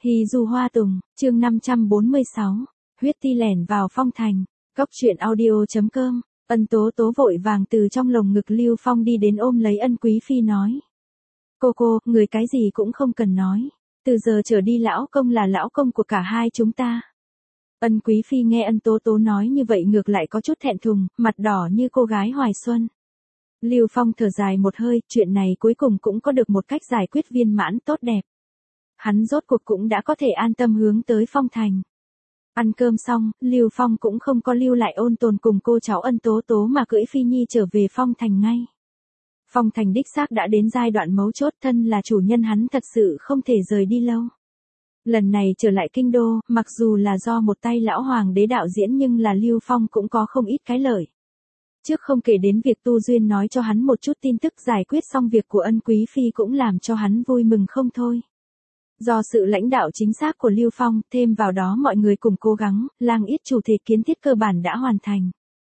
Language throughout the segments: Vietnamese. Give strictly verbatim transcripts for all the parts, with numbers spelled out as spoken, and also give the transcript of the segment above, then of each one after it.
Hì dù hoa tùng, chương năm trăm bốn mươi sáu, huyết ti lẻn vào phong thành, cốc truyện audio.com, Ân Tố Tố vội vàng từ trong lồng ngực Lưu Phong đi đến ôm lấy Ân Quý Phi nói. Cô cô, người cái gì cũng không cần nói, từ giờ trở đi lão công là lão công của cả hai chúng ta. Ân Quý Phi nghe Ân Tố Tố nói như vậy ngược lại có chút thẹn thùng, mặt đỏ như cô gái hoài xuân. Lưu Phong thở dài một hơi, chuyện này cuối cùng cũng có được một cách giải quyết viên mãn tốt đẹp. Hắn rốt cuộc cũng đã có thể an tâm hướng tới phong thành. Ăn cơm xong, Lưu Phong cũng không có lưu lại ôn tồn cùng cô cháu Ân Tố Tố mà cưỡi Phi Nhi trở về phong thành ngay. Phong thành đích xác đã đến giai đoạn mấu chốt, thân là chủ nhân hắn thật sự không thể rời đi lâu. Lần này trở lại kinh đô, mặc dù là do một tay lão hoàng đế đạo diễn nhưng là Lưu Phong cũng có không ít cái lợi. Trước không kể đến việc Tu Duyên nói cho hắn một chút tin tức giải quyết xong việc của Ân Quý Phi cũng làm cho hắn vui mừng không thôi. Do sự lãnh đạo chính xác của Lưu Phong, thêm vào đó mọi người cùng cố gắng, Lang Yết chủ thể kiến thiết cơ bản đã hoàn thành.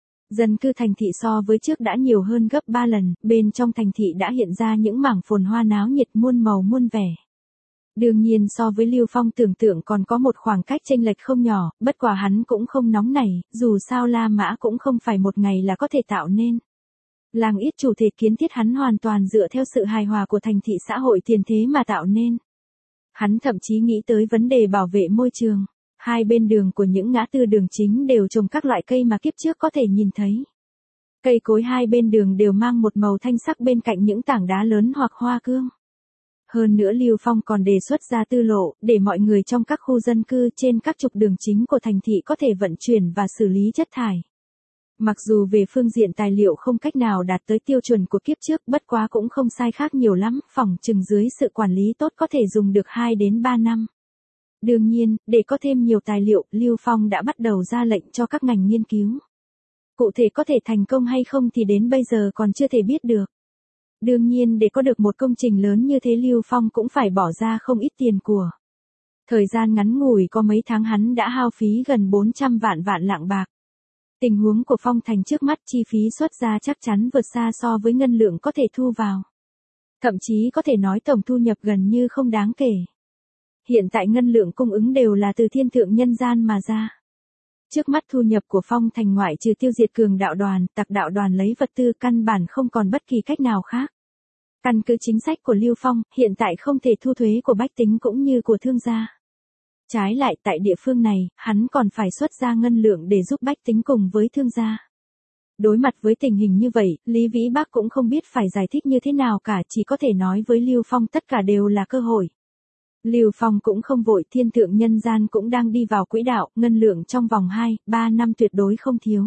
Dân cư thành thị so với trước đã nhiều hơn gấp ba lần, bên trong thành thị đã hiện ra những mảng phồn hoa náo nhiệt muôn màu muôn vẻ. Đương nhiên so với Lưu Phong tưởng tượng còn có một khoảng cách chênh lệch không nhỏ, bất quá hắn cũng không nóng nảy, dù sao La Mã cũng không phải một ngày là có thể tạo nên. Lang Yết chủ thể kiến thiết hắn hoàn toàn dựa theo sự hài hòa của thành thị xã hội tiền thế mà tạo nên. Hắn thậm chí nghĩ tới vấn đề bảo vệ môi trường. Hai bên đường của những ngã tư đường chính đều trồng các loại cây mà kiếp trước có thể nhìn thấy. Cây cối hai bên đường đều mang một màu thanh sắc bên cạnh những tảng đá lớn hoặc hoa cương. Hơn nữa Lưu Phong còn đề xuất ra tư lộ, để mọi người trong các khu dân cư trên các trục đường chính của thành thị có thể vận chuyển và xử lý chất thải. Mặc dù về phương diện tài liệu không cách nào đạt tới tiêu chuẩn của kiếp trước, bất quá cũng không sai khác nhiều lắm, phỏng chừng dưới sự quản lý tốt có thể dùng được hai đến ba năm. Đương nhiên, để có thêm nhiều tài liệu, Lưu Phong đã bắt đầu ra lệnh cho các ngành nghiên cứu. Cụ thể có thể thành công hay không thì đến bây giờ còn chưa thể biết được. Đương nhiên để có được một công trình lớn như thế Lưu Phong cũng phải bỏ ra không ít tiền của. Thời gian ngắn ngủi có mấy tháng hắn đã hao phí gần bốn trăm vạn vạn lạng bạc. Tình huống của phong thành trước mắt chi phí xuất ra chắc chắn vượt xa so với ngân lượng có thể thu vào. Thậm chí có thể nói tổng thu nhập gần như không đáng kể. Hiện tại ngân lượng cung ứng đều là từ thiên thượng nhân gian mà ra. Trước mắt thu nhập của phong thành ngoại trừ tiêu diệt cường đạo đoàn, tặc đạo đoàn lấy vật tư căn bản không còn bất kỳ cách nào khác. Căn cứ chính sách của Lưu Phong, hiện tại không thể thu thuế của bách tính cũng như của thương gia. Trái lại tại địa phương này, hắn còn phải xuất ra ngân lượng để giúp bách tính cùng với thương gia. Đối mặt với tình hình như vậy, Lý Vĩ Bắc cũng không biết phải giải thích như thế nào cả, chỉ có thể nói với Lưu Phong tất cả đều là cơ hội. Lưu Phong cũng không vội, thiên thượng nhân gian cũng đang đi vào quỹ đạo, ngân lượng trong vòng hai, ba năm tuyệt đối không thiếu.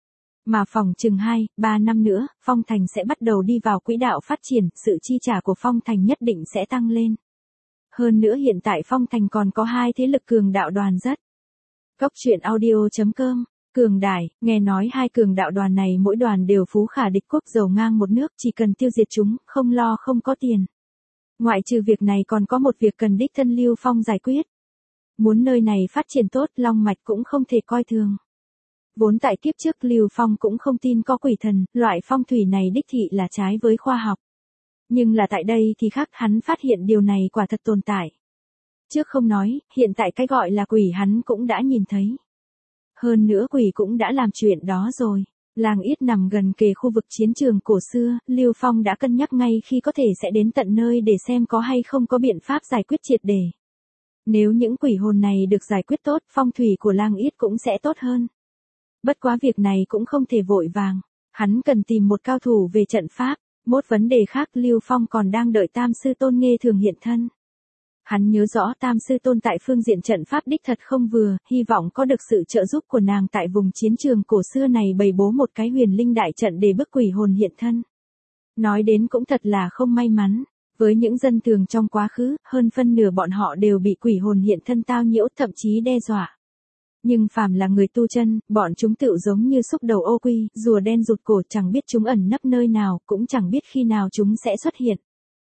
Mà phòng chừng hai, ba năm nữa, phong thành sẽ bắt đầu đi vào quỹ đạo phát triển, sự chi trả của phong thành nhất định sẽ tăng lên. Hơn nữa hiện tại phong thành còn có hai thế lực cường đạo đoàn rất. Cốc truyện audio.com, cường đại, nghe nói hai cường đạo đoàn này mỗi đoàn đều phú khả địch quốc giàu ngang một nước, chỉ cần tiêu diệt chúng, không lo không có tiền. Ngoại trừ việc này còn có một việc cần đích thân Lưu Phong giải quyết. Muốn nơi này phát triển tốt, Long Mạch cũng không thể coi thường. Vốn tại kiếp trước Lưu Phong cũng không tin có quỷ thần, loại phong thủy này đích thị là trái với khoa học. Nhưng là tại đây thì khác, hắn phát hiện điều này quả thật tồn tại. Trước không nói, hiện tại cái gọi là quỷ hắn cũng đã nhìn thấy. Hơn nữa quỷ cũng đã làm chuyện đó rồi. Lang Yết nằm gần kề khu vực chiến trường cổ xưa, Lưu Phong đã cân nhắc ngay khi có thể sẽ đến tận nơi để xem có hay không có biện pháp giải quyết triệt để. Nếu những quỷ hồn này được giải quyết tốt, phong thủy của Lang Yết cũng sẽ tốt hơn. Bất quá việc này cũng không thể vội vàng, hắn cần tìm một cao thủ về trận pháp. Một vấn đề khác, Lưu Phong còn đang đợi Tam Sư Tôn Nghê Thường hiện thân. Hắn nhớ rõ Tam Sư Tôn tại phương diện trận pháp đích thật không vừa, hy vọng có được sự trợ giúp của nàng tại vùng chiến trường cổ xưa này bày bố một cái huyền linh đại trận để bức quỷ hồn hiện thân. Nói đến cũng thật là không may mắn, với những dân thường trong quá khứ, hơn phân nửa bọn họ đều bị quỷ hồn hiện thân tao nhiễu thậm chí đe dọa. Nhưng phàm là người tu chân, bọn chúng tựu giống như xúc đầu ô quy, rùa đen rụt cổ, chẳng biết chúng ẩn nấp nơi nào, cũng chẳng biết khi nào chúng sẽ xuất hiện.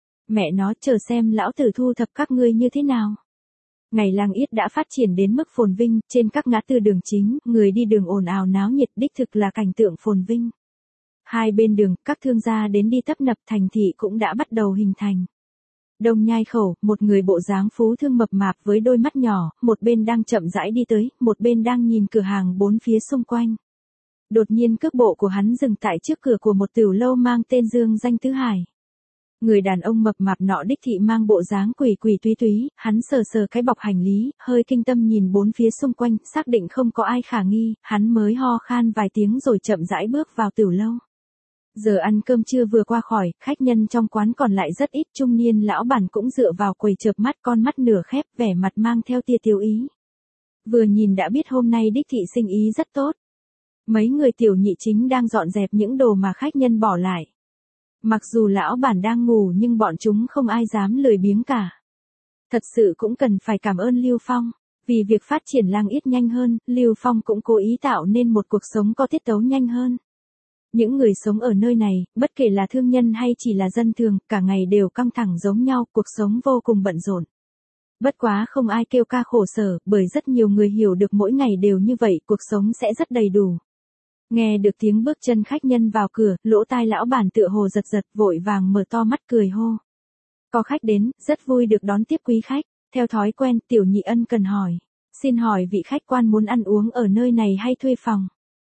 Mẹ nó, chờ xem lão tử thu thập các ngươi như thế nào. Ngày Lang Yết đã phát triển đến mức phồn vinh, trên các ngã tư đường chính, người đi đường ồn ào náo nhiệt, đích thực là cảnh tượng phồn vinh. Hai bên đường, các thương gia đến đi tấp nập, thành thị cũng đã bắt đầu hình thành. Đông Nhai khẩu, một người bộ dáng phú thương mập mạp với đôi mắt nhỏ, một bên đang chậm rãi đi tới, một bên đang nhìn cửa hàng bốn phía xung quanh. Đột nhiên cước bộ của hắn dừng tại trước cửa của một tiểu lâu mang tên Dương Danh Tứ Hải. Người đàn ông mập mạp nọ đích thị mang bộ dáng quỷ quỷ túy túy, hắn sờ sờ cái bọc hành lý, hơi kinh tâm nhìn bốn phía xung quanh, xác định không có ai khả nghi, hắn mới ho khan vài tiếng rồi chậm rãi bước vào tiểu lâu. Giờ ăn cơm trưa vừa qua khỏi, khách nhân trong quán còn lại rất ít, trung niên lão bản cũng dựa vào quầy chợp mắt, con mắt nửa khép, vẻ mặt mang theo tia tiêu ý. Vừa nhìn đã biết hôm nay đích thị sinh ý rất tốt. Mấy người tiểu nhị chính đang dọn dẹp những đồ mà khách nhân bỏ lại. Mặc dù lão bản đang ngủ nhưng bọn chúng không ai dám lười biếng cả. Thật sự cũng cần phải cảm ơn Lưu Phong. Vì việc phát triển Lang Yết nhanh hơn, Lưu Phong cũng cố ý tạo nên một cuộc sống có tiết tấu nhanh hơn. Những người sống ở nơi này, bất kể là thương nhân hay chỉ là dân thường, cả ngày đều căng thẳng giống nhau, cuộc sống vô cùng bận rộn. Bất quá không ai kêu ca khổ sở, bởi rất nhiều người hiểu được mỗi ngày đều như vậy, cuộc sống sẽ rất đầy đủ. Nghe được tiếng bước chân khách nhân vào cửa, lỗ tai lão bản tựa hồ giật giật, vội vàng mở to mắt cười hô. Có khách đến, rất vui được đón tiếp quý khách. Theo thói quen, tiểu nhị ân cần hỏi. Xin hỏi vị khách quan muốn ăn uống ở nơi này hay thuê phòng?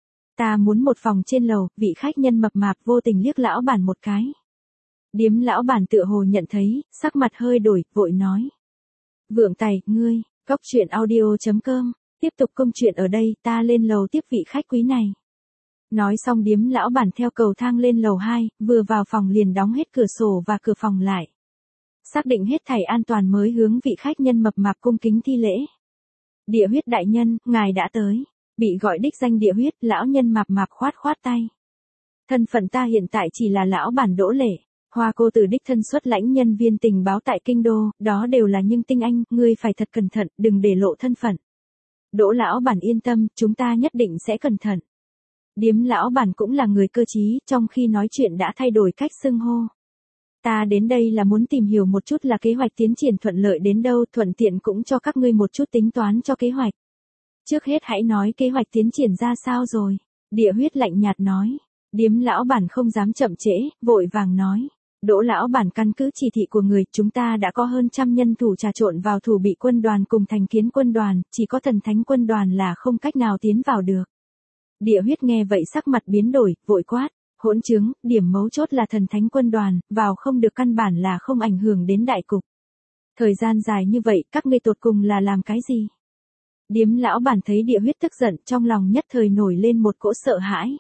Ta muốn một phòng trên lầu, vị khách nhân mập mạp vô tình liếc lão bản một cái. Điếm lão bản tựa hồ nhận thấy, sắc mặt hơi đổi, vội nói. Vượng Tài, ngươi, Cóc Truyện Audio chấm com, tiếp tục công chuyện ở đây, ta lên lầu tiếp vị khách quý này. Nói xong điếm lão bản theo cầu thang lên lầu hai, vừa vào phòng liền đóng hết cửa sổ và cửa phòng lại. Xác định hết thảy an toàn mới hướng vị khách nhân mập mạp cung kính thi lễ. Địa huyết đại nhân, ngài đã tới. Bị gọi đích danh địa huyết, lão nhân mạp mạp khoát khoát tay. Thân phận ta hiện tại chỉ là lão bản Đỗ Lệ. Hoa cô tử đích thân xuất lãnh nhân viên tình báo tại kinh đô, đó đều là những tinh anh, ngươi phải thật cẩn thận, đừng để lộ thân phận. Đỗ lão bản yên tâm, chúng ta nhất định sẽ cẩn thận. Điếm lão bản cũng là người cơ trí, trong khi nói chuyện đã thay đổi cách xưng hô. Ta đến đây là muốn tìm hiểu một chút là kế hoạch tiến triển thuận lợi đến đâu, thuận tiện cũng cho các ngươi một chút tính toán cho kế hoạch. Trước hết hãy nói kế hoạch tiến triển ra sao rồi. Địa huyết lạnh nhạt nói. Điếm lão bản không dám chậm trễ, vội vàng nói. Đỗ lão bản căn cứ chỉ thị của người, chúng ta đã có hơn trăm nhân thủ trà trộn vào thủ bị quân đoàn cùng thành kiến quân đoàn, chỉ có thần thánh quân đoàn là không cách nào tiến vào được. Địa huyết nghe vậy sắc mặt biến đổi, vội quát. Hỗn chứng, điểm mấu chốt là thần thánh quân đoàn, vào không được căn bản là không ảnh hưởng đến đại cục. Thời gian dài như vậy, các ngươi tột cùng là làm cái gì? Điếm lão bản thấy địa huyết tức giận, trong lòng nhất thời nổi lên một cỗ sợ hãi.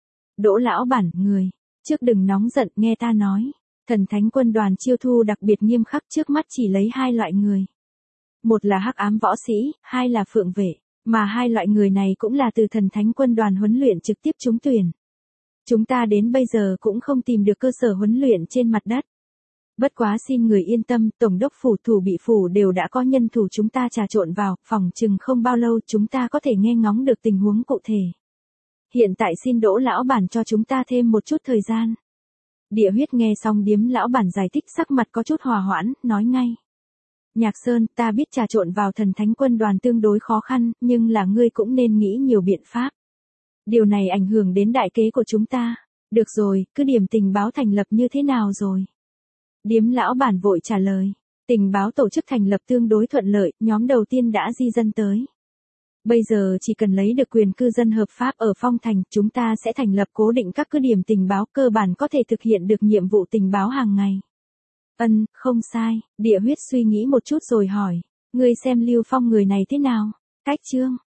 Đỗ lão bản, người, trước đừng nóng giận, nghe ta nói. Thần thánh quân đoàn chiêu thu đặc biệt nghiêm khắc, trước mắt chỉ lấy hai loại người. Một là hắc ám võ sĩ, hai là phượng vệ, mà hai loại người này cũng là từ thần thánh quân đoàn huấn luyện trực tiếp trúng tuyển. Chúng ta đến bây giờ cũng không tìm được cơ sở huấn luyện trên mặt đất. Bất quá xin người yên tâm, tổng đốc phủ thủ bị phủ đều đã có nhân thủ chúng ta trà trộn vào, phòng chừng không bao lâu chúng ta có thể nghe ngóng được tình huống cụ thể. Hiện tại xin Đỗ lão bản cho chúng ta thêm một chút thời gian. Địa huyết nghe xong điếm lão bản giải thích, sắc mặt có chút hòa hoãn, nói ngay. Nhạc Sơn, ta biết trà trộn vào thần thánh quân đoàn tương đối khó khăn, nhưng là ngươi cũng nên nghĩ nhiều biện pháp. Điều này ảnh hưởng đến đại kế của chúng ta. Được rồi, cứ điểm tình báo thành lập như thế nào rồi? Điếm lão bản vội trả lời. Tình báo tổ chức thành lập tương đối thuận lợi, nhóm đầu tiên đã di dân tới. Bây giờ chỉ cần lấy được quyền cư dân hợp pháp ở Phong Thành, chúng ta sẽ thành lập cố định các cứ điểm tình báo, cơ bản có thể thực hiện được nhiệm vụ tình báo hàng ngày. Ân, không sai, địa huyết suy nghĩ một chút rồi hỏi. Ngươi xem Lưu Phong người này thế nào? Cách chương.